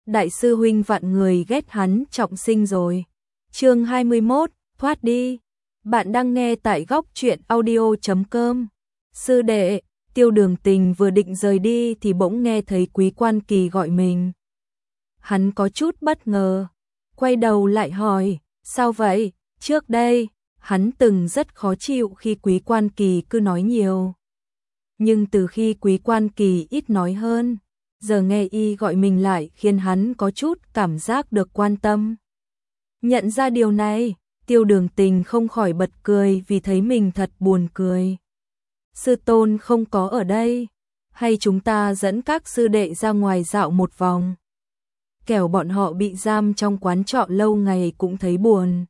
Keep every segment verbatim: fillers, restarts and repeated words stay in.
đại sư huynh vạn người ghét hắn trọng sinh rồi. Chương hai mươi mốt, thoát đi. Bạn đang nghe tại góc truyện audio chấm com. Sư đệ, Tiêu Đường Tình vừa định rời đi thì bỗng nghe thấy Quý Quan Kỳ gọi mình. Hắn có chút bất ngờ, quay đầu lại hỏi, sao vậy? Trước đây, hắn từng rất khó chịu khi Quý Quan Kỳ cứ nói nhiều. Nhưng từ khi Quý Quan Kỳ ít nói hơn, giờ nghe y gọi mình lại khiến hắn có chút cảm giác được quan tâm. Nhận ra điều này, Tiêu Đường Tình không khỏi bật cười vì thấy mình thật buồn cười. Sư tôn không có ở đây, hay chúng ta dẫn các sư đệ ra ngoài dạo một vòng? Kẻo bọn họ bị giam trong quán trọ lâu ngày cũng thấy buồn.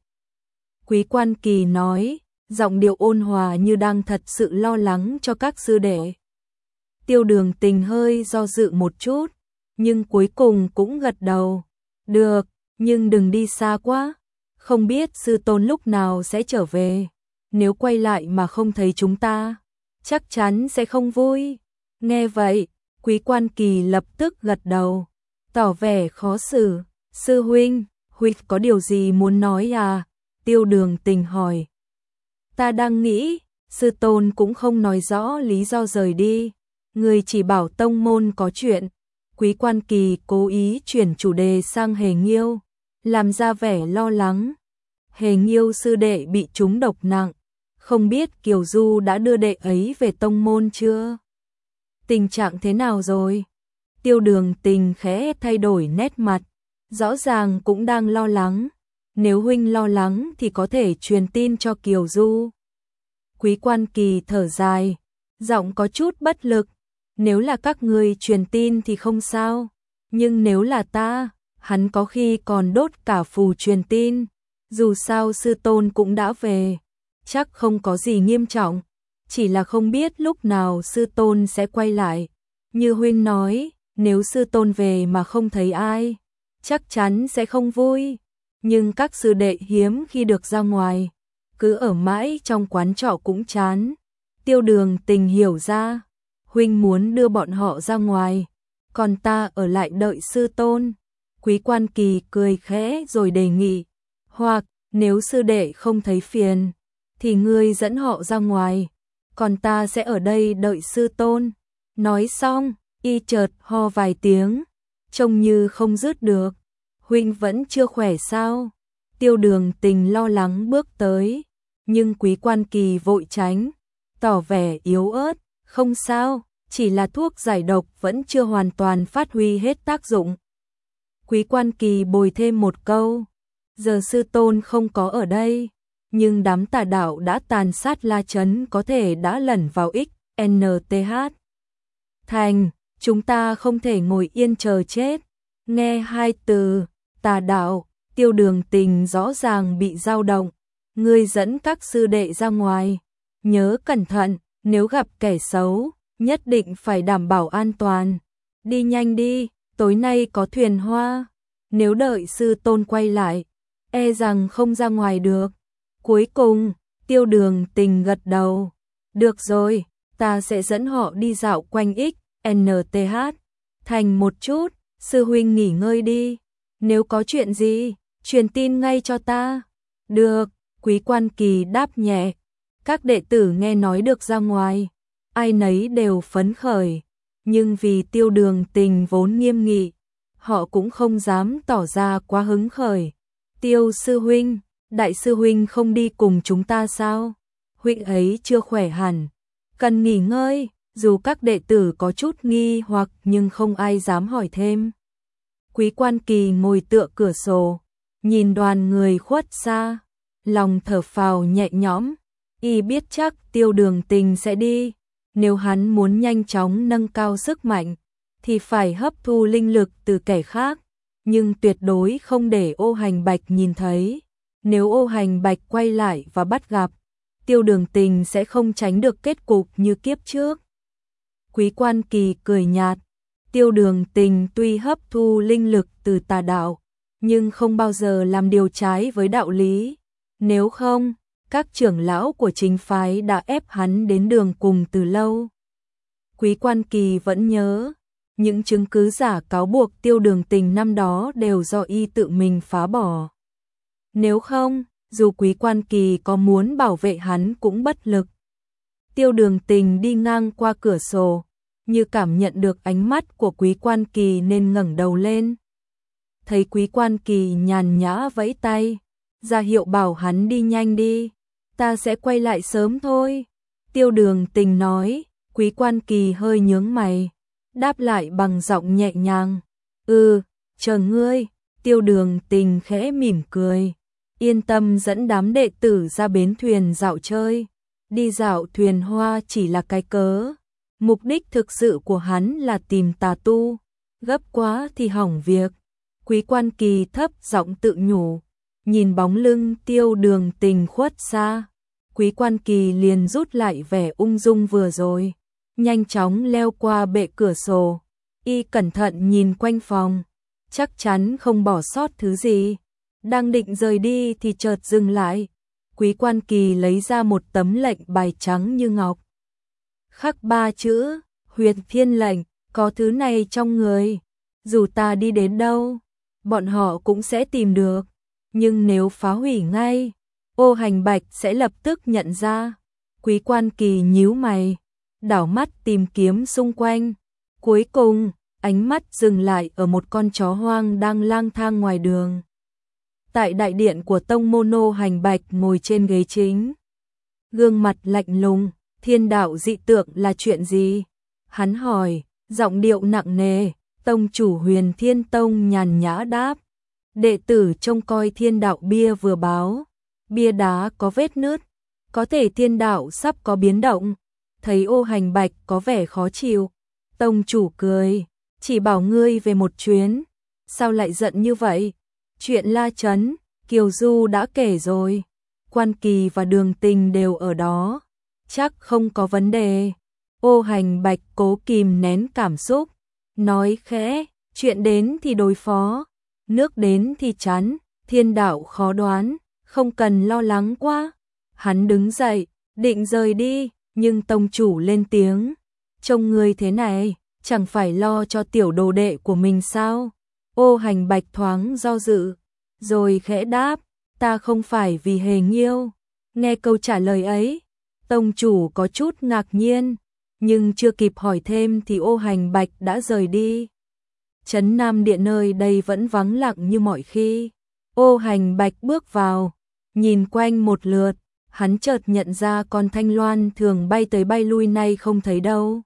Quý Quan Kỳ nói, giọng điệu ôn hòa như đang thật sự lo lắng cho các sư đệ. Tiêu Đường Tình hơi do dự một chút, nhưng cuối cùng cũng gật đầu. Được, nhưng đừng đi xa quá. Không biết sư tôn lúc nào sẽ trở về. Nếu quay lại mà không thấy chúng ta, chắc chắn sẽ không vui. Nghe vậy, Quý Quan Kỳ lập tức gật đầu, tỏ vẻ khó xử. Sư huynh, huynh có điều gì muốn nói à? Tiêu Đường Tình hỏi. Ta đang nghĩ, sư tôn cũng không nói rõ lý do rời đi. Người chỉ bảo tông môn có chuyện. Quý Quan Kỳ cố ý chuyển chủ đề sang Hề Nghiêu, làm ra vẻ lo lắng. Hề Nghiêu sư đệ bị trúng độc nặng, không biết Kiều Du đã đưa đệ ấy về tông môn chưa? Tình trạng thế nào rồi? Tiêu Đường Tình khẽ thay đổi nét mặt, rõ ràng cũng đang lo lắng. Nếu huynh lo lắng thì có thể truyền tin cho Kiều Du. Quý Quan Kỳ thở dài, giọng có chút bất lực. Nếu là các người truyền tin thì không sao, nhưng nếu là ta, hắn có khi còn đốt cả phù truyền tin. Dù sao sư tôn cũng đã về, chắc không có gì nghiêm trọng, chỉ là không biết lúc nào sư tôn sẽ quay lại. Như huynh nói, nếu sư tôn về mà không thấy ai, chắc chắn sẽ không vui. Nhưng các sư đệ hiếm khi được ra ngoài, cứ ở mãi trong quán trọ cũng chán. Tiêu Đường Tình hiểu ra, huynh muốn đưa bọn họ ra ngoài, còn ta ở lại đợi sư tôn. Quý Quan Kỳ cười khẽ rồi đề nghị, hoặc nếu sư đệ không thấy phiền, thì ngươi dẫn họ ra ngoài, còn ta sẽ ở đây đợi sư tôn. Nói xong, y chợt ho vài tiếng, trông như không dứt được. Huynh vẫn chưa khỏe sao? Tiêu Đường Tình lo lắng bước tới, nhưng Quý Quan Kỳ vội tránh, tỏ vẻ yếu ớt, không sao, chỉ là thuốc giải độc vẫn chưa hoàn toàn phát huy hết tác dụng. Quý Quan Kỳ bồi thêm một câu, giờ sư tôn không có ở đây, nhưng đám tà đạo đã tàn sát La Trấn có thể đã lẩn vào X N T H thành, chúng ta không thể ngồi yên chờ chết. Nghe hai từ tà đạo, Tiêu Đường Tình rõ ràng bị dao động. Ngươi dẫn các sư đệ ra ngoài, nhớ cẩn thận, nếu gặp kẻ xấu, nhất định phải đảm bảo an toàn. Đi nhanh đi, tối nay có thuyền hoa, nếu đợi sư tôn quay lại, e rằng không ra ngoài được. Cuối cùng, Tiêu Đường Tình gật đầu. Được rồi, ta sẽ dẫn họ đi dạo quanh X N T H thành một chút. Sư huynh nghỉ ngơi đi, nếu có chuyện gì, truyền tin ngay cho ta. Được, Quý Quan Kỳ đáp nhẹ. Các đệ tử nghe nói được ra ngoài, ai nấy đều phấn khởi, nhưng vì Tiêu Đường Tình vốn nghiêm nghị, họ cũng không dám tỏ ra quá hứng khởi. Tiêu sư huynh, đại sư huynh không đi cùng chúng ta sao? Huynh ấy chưa khỏe hẳn, cần nghỉ ngơi. Dù các đệ tử có chút nghi hoặc nhưng không ai dám hỏi thêm. Quý Quan Kỳ ngồi tựa cửa sổ, nhìn đoàn người khuất xa, lòng thở phào nhẹ nhõm. Y biết chắc Tiêu Đường Tình sẽ đi, nếu hắn muốn nhanh chóng nâng cao sức mạnh, thì phải hấp thu linh lực từ kẻ khác, nhưng tuyệt đối không để Ô Hành Bạch nhìn thấy. Nếu Ô Hành Bạch quay lại và bắt gặp, Tiêu Đường Tình sẽ không tránh được kết cục như kiếp trước. Quý Quan Kỳ cười nhạt, Tiêu Đường Tình tuy hấp thu linh lực từ tà đạo, nhưng không bao giờ làm điều trái với đạo lý. Nếu không, các trưởng lão của chính phái đã ép hắn đến đường cùng từ lâu. Quý Quan Kỳ vẫn nhớ, những chứng cứ giả cáo buộc Tiêu Đường Tình năm đó đều do y tự mình phá bỏ. Nếu không, dù Quý Quan Kỳ có muốn bảo vệ hắn cũng bất lực. Tiêu Đường Tình đi ngang qua cửa sổ, như cảm nhận được ánh mắt của Quý Quan Kỳ nên ngẩng đầu lên. Thấy Quý Quan Kỳ nhàn nhã vẫy tay, ra hiệu bảo hắn đi nhanh đi, ta sẽ quay lại sớm thôi. Tiêu Đường Tình nói. Quý Quan Kỳ hơi nhướng mày, đáp lại bằng giọng nhẹ nhàng, ừ, chờ ngươi. Tiêu Đường Tình khẽ mỉm cười, yên tâm dẫn đám đệ tử ra bến thuyền dạo chơi. Đi dạo thuyền hoa chỉ là cái cớ, mục đích thực sự của hắn là tìm tà tu, gấp quá thì hỏng việc. Quý Quan Kỳ thấp giọng tự nhủ, nhìn bóng lưng Tiêu Đường Tình khuất xa, Quý Quan Kỳ liền rút lại vẻ ung dung vừa rồi, nhanh chóng leo qua bệ cửa sổ, y cẩn thận nhìn quanh phòng, chắc chắn không bỏ sót thứ gì. Đang định rời đi thì chợt dừng lại. Quý Quan Kỳ lấy ra một tấm lệnh bài trắng như ngọc, khắc ba chữ Huyệt Thiên lệnh, có thứ này trong người, dù ta đi đến đâu, bọn họ cũng sẽ tìm được, nhưng nếu phá hủy ngay, Ô Hành Bạch sẽ lập tức nhận ra. Quý Quan Kỳ nhíu mày, đảo mắt tìm kiếm xung quanh, cuối cùng, ánh mắt dừng lại ở một con chó hoang đang lang thang ngoài đường. Tại đại điện của tông môn, Ô Hành Bạch ngồi trên ghế chính, gương mặt lạnh lùng. Thiên đạo dị tượng là chuyện gì? Hắn hỏi, giọng điệu nặng nề. Tông chủ Huyền Thiên Tông nhàn nhã đáp, đệ tử trông coi thiên đạo bia vừa báo, bia đá có vết nứt, có thể thiên đạo sắp có biến động. Thấy Ô Hành Bạch có vẻ khó chịu, tông chủ cười, chỉ bảo ngươi về một chuyến, sao lại giận như vậy? Chuyện La Trấn, Kiều Du đã kể rồi, Quan Kỳ và Đường Tình đều ở đó, chắc không có vấn đề. Ô Hành Bạch cố kìm nén cảm xúc, nói khẽ, chuyện đến thì đối phó, nước đến thì chắn, thiên đạo khó đoán, không cần lo lắng quá. Hắn đứng dậy, định rời đi, nhưng tông chủ lên tiếng, trông ngươi thế này, chẳng phải lo cho tiểu đồ đệ của mình sao? Ô Hành Bạch thoáng do dự, rồi khẽ đáp, ta không phải vì hề nghiêu. Nghe câu trả lời ấy, tông chủ có chút ngạc nhiên, nhưng chưa kịp hỏi thêm thì Ô Hành Bạch đã rời đi. Trấn Nam Điện nơi đây vẫn vắng lặng như mọi khi. Ô Hành Bạch bước vào, nhìn quanh một lượt, hắn chợt nhận ra con Thanh Loan thường bay tới bay lui nay không thấy đâu.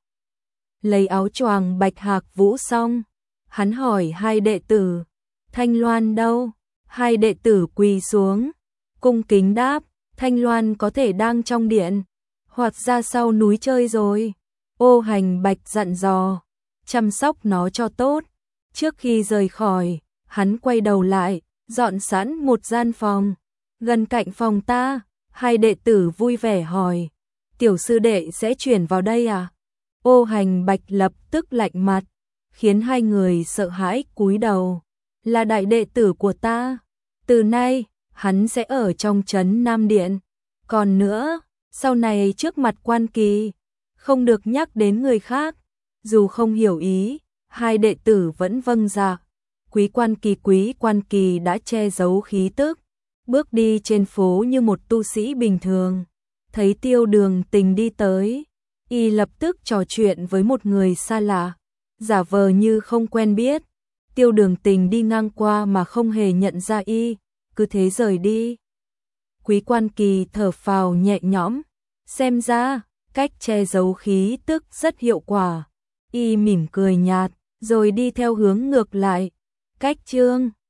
Lấy áo choàng bạch hạc vũ xong, hắn hỏi hai đệ tử, Thanh Loan đâu? Hai đệ tử quỳ xuống, cung kính đáp, Thanh Loan có thể đang trong điện, hoặc ra sau núi chơi rồi. Ô Hành Bạch dặn dò, chăm sóc nó cho tốt. Trước khi rời khỏi, hắn quay đầu lại, dọn sẵn một gian phòng, gần cạnh phòng ta. Hai đệ tử vui vẻ hỏi, tiểu sư đệ sẽ chuyển vào đây à? Ô Hành Bạch lập tức lạnh mặt, khiến hai người sợ hãi cúi đầu, là đại đệ tử của ta. Từ nay, hắn sẽ ở trong Trấn Nam Điện. Còn nữa, sau này trước mặt Quan Kỳ, không được nhắc đến người khác. Dù không hiểu ý, hai đệ tử vẫn vâng dạ. Quý Quan Kỳ Quý Quan Kỳ đã che giấu khí tức, bước đi trên phố như một tu sĩ bình thường. Thấy Tiêu Đường Tình đi tới, y lập tức trò chuyện với một người xa lạ, giả vờ như không quen biết. Tiêu Đường Tình đi ngang qua mà không hề nhận ra y, cứ thế rời đi. Quý Quan Kỳ thở phào nhẹ nhõm, xem ra cách che giấu khí tức rất hiệu quả. Y mỉm cười nhạt, rồi đi theo hướng ngược lại. Cách chương